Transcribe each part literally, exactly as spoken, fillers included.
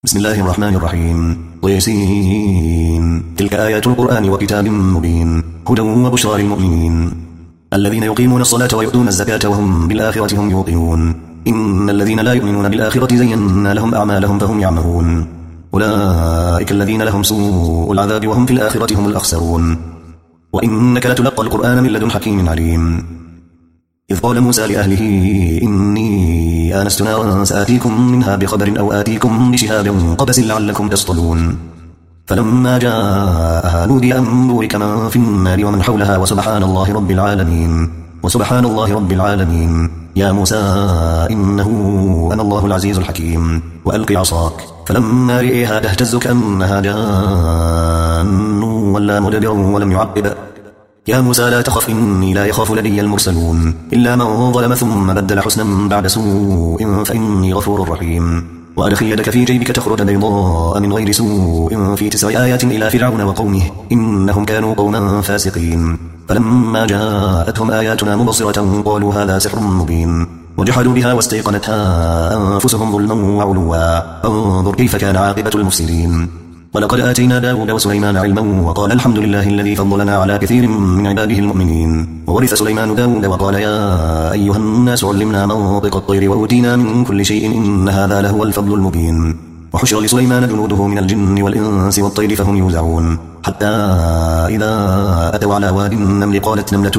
بسم الله الرحمن الرحيم. طيسين. تلك آيات القرآن وكتاب مبين هدى وبشرى للمؤمنين الذين يقيمون الصلاة ويؤتون الزكاة وهم بالآخرة هم يوقنون. إن الذين لا يؤمنون بالآخرة زينا لهم أعمالهم فهم يعمهون. أولئك الذين لهم سوء العذاب وهم في الآخرة هم الأخسرون. وإنك لتلقى القرآن من لدن حكيم عليم. إذ قال موسى لأهله إني آنست نارا سآتيكم منها بخبر أو آتيكم بشهاب قبس لعلكم تصطلون. فلما جاءها نودي أن بورك من في النار ومن حولها وسبحان الله رب العالمين وسبحان الله رب العالمين يا موسى إنه أنا الله العزيز الحكيم وألق عصاك فلما رئيها تهتز كأنها جان ولا مدبر ولم يعقب يا موسى لا تخف إني لا يخاف لدي المرسلون إلا من ظلم ثم بدل حسنا بعد سوء فإني غفور رحيم. وأدخل يدك في جيبك تخرج بيضاء من غير سوء في تسع آيات إلى فرعون وقومه إنهم كانوا قوما فاسقين. فلما جاءتهم آياتنا مبصرة قالوا هذا سحر مبين وجحدوا بها واستيقنتها أنفسهم ظلما وعلوا فانظر كيف كان عاقبة المفسدين. ولقد آتينا داود وسليمان علما وقال الحمد لله الذي فضلنا على كثير من عباده المؤمنين. وورث سليمان داود وقال يا أيها الناس علمنا منطق الطير وأوتينا من كل شيء إن هذا لهو الفضل المبين. وحشر لسليمان جنوده من الجن والإنس والطير فهم يوزعون حتى إذا أتوا على واد النمل قالت نملة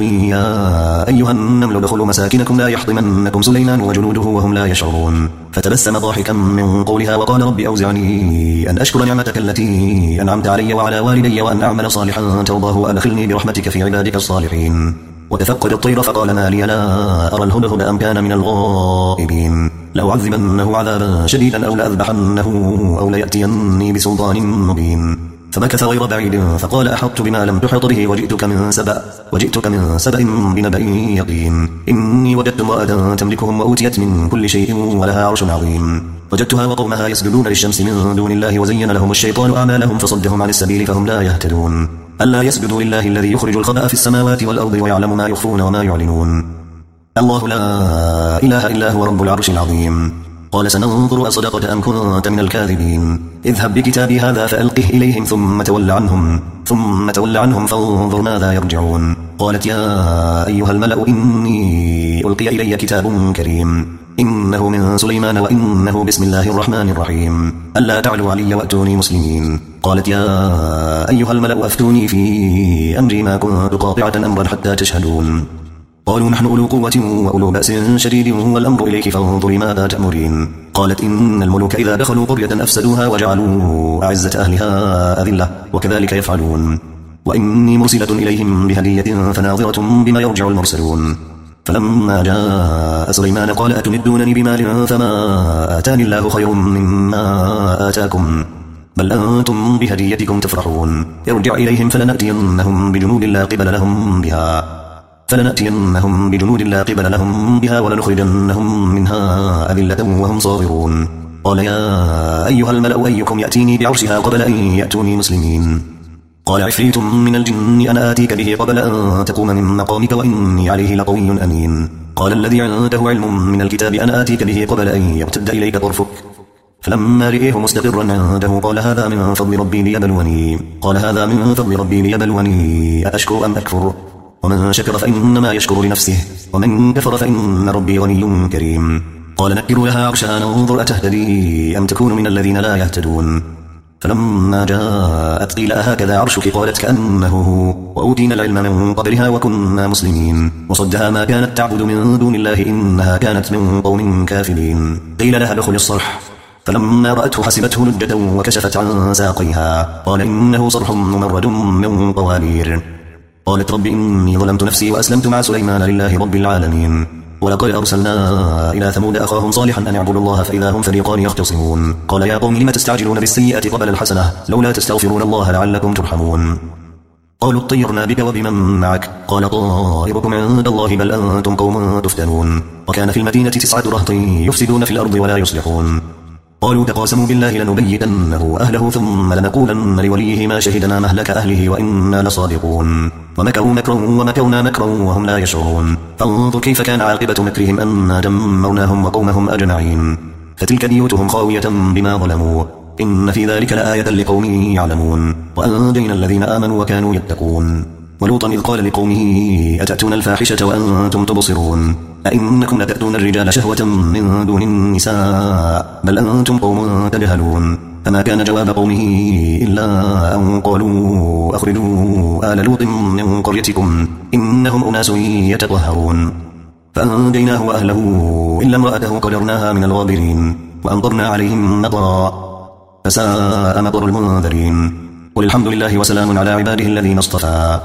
يا أيها النمل ادخلوا مساكنكم لا يحطمنكم سليمان وجنوده وهم لا يشعرون. فتبسم ضاحكا من قولها وقال رب أوزعني أن أشكر نعمتك التي أنعمت علي وعلى والدي وأن أعمل صالحا ترضاه وأدخلني برحمتك في عبادك الصالحين. وتفقد الطير فقال ما لي لا أرى الهدهد أم كان من الغائبين لأعذبنه عذابا شديدا أو لأذبحنه أو ليأتيني بسلطان مبين. فمكث غير بعيد فقال أحطت بما لم تحط به وجئتك من سبأ وجئتك من سبأ بنبأ يقين إني وجدت امرأة تملكهم وأوتيت من كل شيء ولها عرش عظيم وجدتها وقومها يسجدون للشمس من دون الله وزين لهم الشيطان أعمالهم فصدهم عن السبيل فهم لا يهتدون. ألا يسجدوا لله الذي يخرج الخبأ في السماوات والأرض ويعلم ما يخفون وما يعلنون. الله لا إله إلا هو رب العرش العظيم. قال سننظر أصدقت أم كنت من الكاذبين اذهب بكتابي هذا فألقه إليهم ثم تول عنهم ثم تول عنهم فانظر ماذا يرجعون. قالت يا أيها الملأ إني ألقي إلي كتاب كريم إنه من سليمان وإنه بسم الله الرحمن الرحيم ألا تعلوا علي وأتوني مسلمين. قالت يا أيها الملأ أفتوني في أمري ما كنت قاطعة أمرا حتى تشهدون. قالوا نحن أولو قوة وأولو بأس شديد والأمر إليك فانظري ماذا تأمرين. قالت إن الملوك إذا دخلوا قرية أفسدوها وجعلوا أعزة أهلها أذلة وكذلك يفعلون. وإني مرسلة إليهم بهدية فناظرة بما يرجع المرسلون. فلما جاء سليمان قال أتمدونني بمال فما آتاني الله خير مما آتاكم بل أنتم بهديتكم تفرحون. ارجع إليهم فلنأتينهم بجنود لا قبل لهم بها فلنأتينهم بجنود لا قبل لهم بها ولنخرجنهم منها أذلة وهم صاغرون. قال يا أيها الملأ أيكم يأتيني بعرشها قبل أن يأتوني مسلمين. قال عفريت من الجن أنا آتيك به قبل أن تقوم من مقامك وإني عليه لقوي أمين. قال الذي عنده علم من الكتاب أنا آتيك به قبل أن يرتد إليك طرفك فلما رئيه مستقرا عنده قال هذا من فضل ربي ليبلوني قال هذا من فضل ربي ليبلوني أأشكر أم أكفر ومن شكر فإنما يشكر لنفسه ومن كفر فإن ربي غني كريم. قال نكروا لها عرشها ننظر أتهتدي أم تكون من الذين لا يهتدون. فلما جاءت قيل هكذا عرشك قالت كأنه هو وأوتينا العلم من قبلها وكنا مسلمين. وصدها ما كانت تعبد من دون الله إنها كانت من قوم كافرين. قيل لها ادخل الصرح فلما رأته حسبته لجة وكشفت عن ساقيها قال إنه صرح ممرد من قوارير. قالت رب إني ظلمت نفسي وأسلمت مع سليمان لله رب العالمين. ولقد أرسلنا إلى ثمود أخاهم صالحا أن اعبدوا الله فإذا هم فريقان يختصمون. قال يا قوم لم تستعجلون بالسيئة قبل الحسنة لولا تستغفرون الله لعلكم ترحمون. قالوا اطيرنا بك وبمن معك قال طائركم عند الله بل أنتم قوم تفتنون. وكان في المدينة تسعة رهط يفسدون في الأرض ولا يصلحون. قالوا تقاسموا بالله لنبيتنه أهله ثم لنقولن لوليه ما شهدنا مهلك أهله وإنا لصادقون. ومكروا مكرا ومكرنا مكرا وهم لا يشعرون. فانظر كيف كان عاقبة مكرهم أنا دمرناهم وقومهم أجمعين. فتلك بيوتهم خاوية بما ظلموا إن في ذلك لآية لقوم يعلمون وأنجينا الذين آمنوا وكانوا يتقون ولوطا إذ قال لقومه أتأتون الفاحشة وأنتم تبصرون أئنكم لتأتون الرجال شهوة من دون النساء بل أنتم قوم تجهلون فما كان جواب قومه إلا أن قالوا أخرجوا آل لوط من قريتكم إنهم أناس يتطهرون فأنجيناه وأهله إلا امرأته قدرناها من الغابرين وأمطرنا عليهم مطرا فساء مطر المنذرين قل الحمد لله وسلام على عباده الذين اصطفى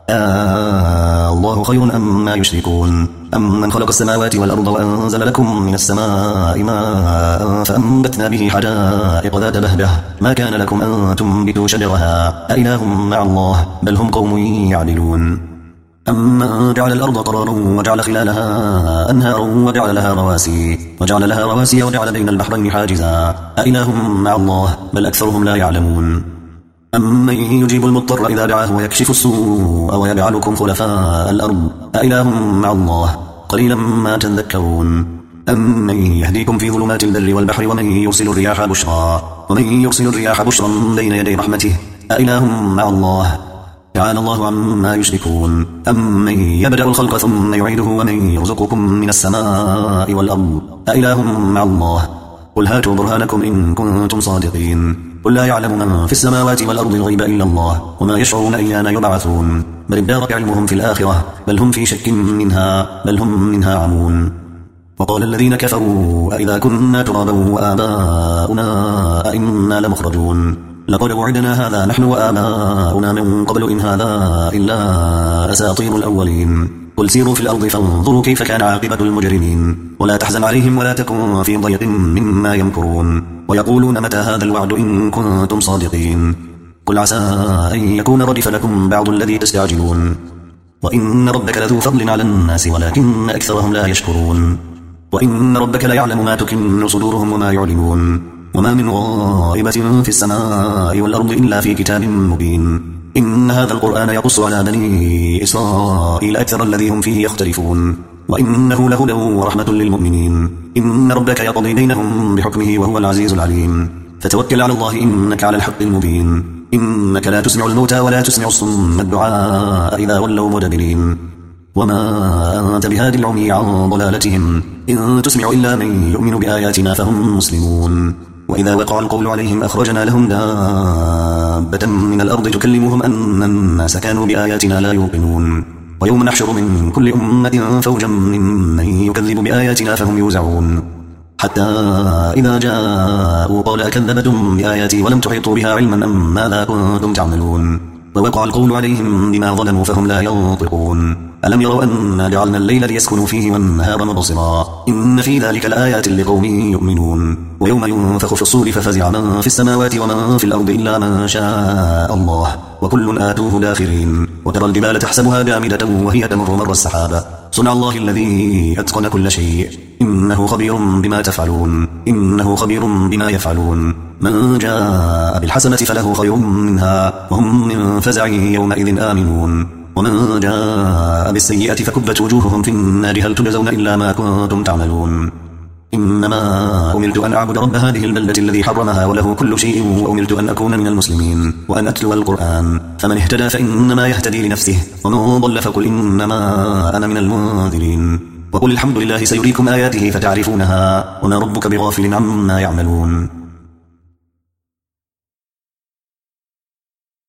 آه الله خير أما يشركون أمن خلق السماوات والأرض وأنزل لكم من السماء ماء فأنبتنا به حدائق ذات بهجة ما كان لكم أن تنبتوا شجرها أإله مع الله بل هم قوم يعدلون أمن جعل الأرض قرارا وجعل خلالها أنهارا وجعل لها رواسي وجعل لها رواسي وجعل بين البحرين حاجزا أإله مع الله بل أكثرهم لا يعلمون أمن يجيب المضطر إذا دعاه ويكشف السوء ويجعلكم خلفاء الأرض أإله مع الله قليلا ما تذكرون أمن يهديكم في ظلمات البر والبحر ومن يرسل الرياح بشرا ومن يرسل الرياح بشرا بين يدي رحمته أإله مع الله تعالى الله عما يشركون أمن يبدأ الخلق ثم يعيده ومن يرزقكم من السماء والأرض أإله مع الله قل هاتوا برهانكم إن كنتم صادقين قل لا يعلم من في السماوات والأرض الغيب إلا الله وما يشعرون أيان يبعثون بل ادارك علمهم في الآخرة بل هم في شك منها بل هم منها عمون وقال الذين كفروا أئذا كنا ترابا وآباؤنا أئنا لمخرجون لقد وعدنا هذا نحن وآباؤنا من قبل إن هذا إلا أساطير الأولين قل سيروا في الأرض فانظروا كيف كان عاقبة المجرمين ولا تحزن عليهم ولا تكن في ضيق مما يمكرون ويقولون متى هذا الوعد إن كنتم صادقين قل عسى أن يكون ردف لكم بعض الذي تستعجلون وإن ربك لذو فضل على الناس ولكن أكثرهم لا يشكرون وإن ربك ليعلم ما تكن صدورهم وما يعلنون وما من غائبة في السماء والأرض إلا في كتاب مبين إن هذا القرآن يقص على بني إسرائيل أكثر الذي هم فيه يختلفون وإنه لهدى ورحمة للمؤمنين إن ربك يقضي بينهم بحكمه وهو العزيز العليم فتوكل على الله إنك على الحق المبين إنك لا تسمع الموتى ولا تسمع الصم الدعاء إذا ولوا مدبرين وما أنت بهادي العمي عن ضلالتهم إن تسمع إلا من يؤمن بآياتنا فهم مسلمون وإذا وقع القول عليهم أخرجنا لهم دابة من الأرض تكلمهم أن الناس كانوا بآياتنا لا يوقنون ويوم نحشر من كل أمة فوجا ممن يكذب بآياتنا فهم يوزعون حتى إذا جاءوا قال أكذبتم بآياتي ولم تحيطوا بها علما أم ماذا كنتم تعملون ووقع القول عليهم بما ظلموا فهم لا ينطقون ألم يروا أنا جعلنا الليل ليسكنوا فيه والنهار مبصرا إن في ذلك لآيات لقوم يؤمنون ويوم ينفخ في الصور ففزع من في السماوات ومن في الأرض إلا من شاء الله وكل آتوه داخرين وترى الجبال تحسبها جامدة وهي تمر مر السحاب صنع الله الذي أتقن كل شيء إنه خبير بما تفعلون إنه خبير بما يفعلون من جاء بالحسنة فله خير منها وهم من فزع يومئذ آمنون ومن جاء بالسيئة فكبت وجوههم في النار هل تجزون إلا ما كنتم تعملون إنما أمرت أن أعبد رب هذه البلدة الذي حرمها وله كل شيء وأمرت أن أكون من المسلمين وأن أتلو القرآن فمن اهتدى فإنما يهتدي لنفسه ومن ضل فقل إنما أنا من المنذرين وقل الحمد لله سيريكم آياته فتعرفونها وما ربك بغافل عما يعملون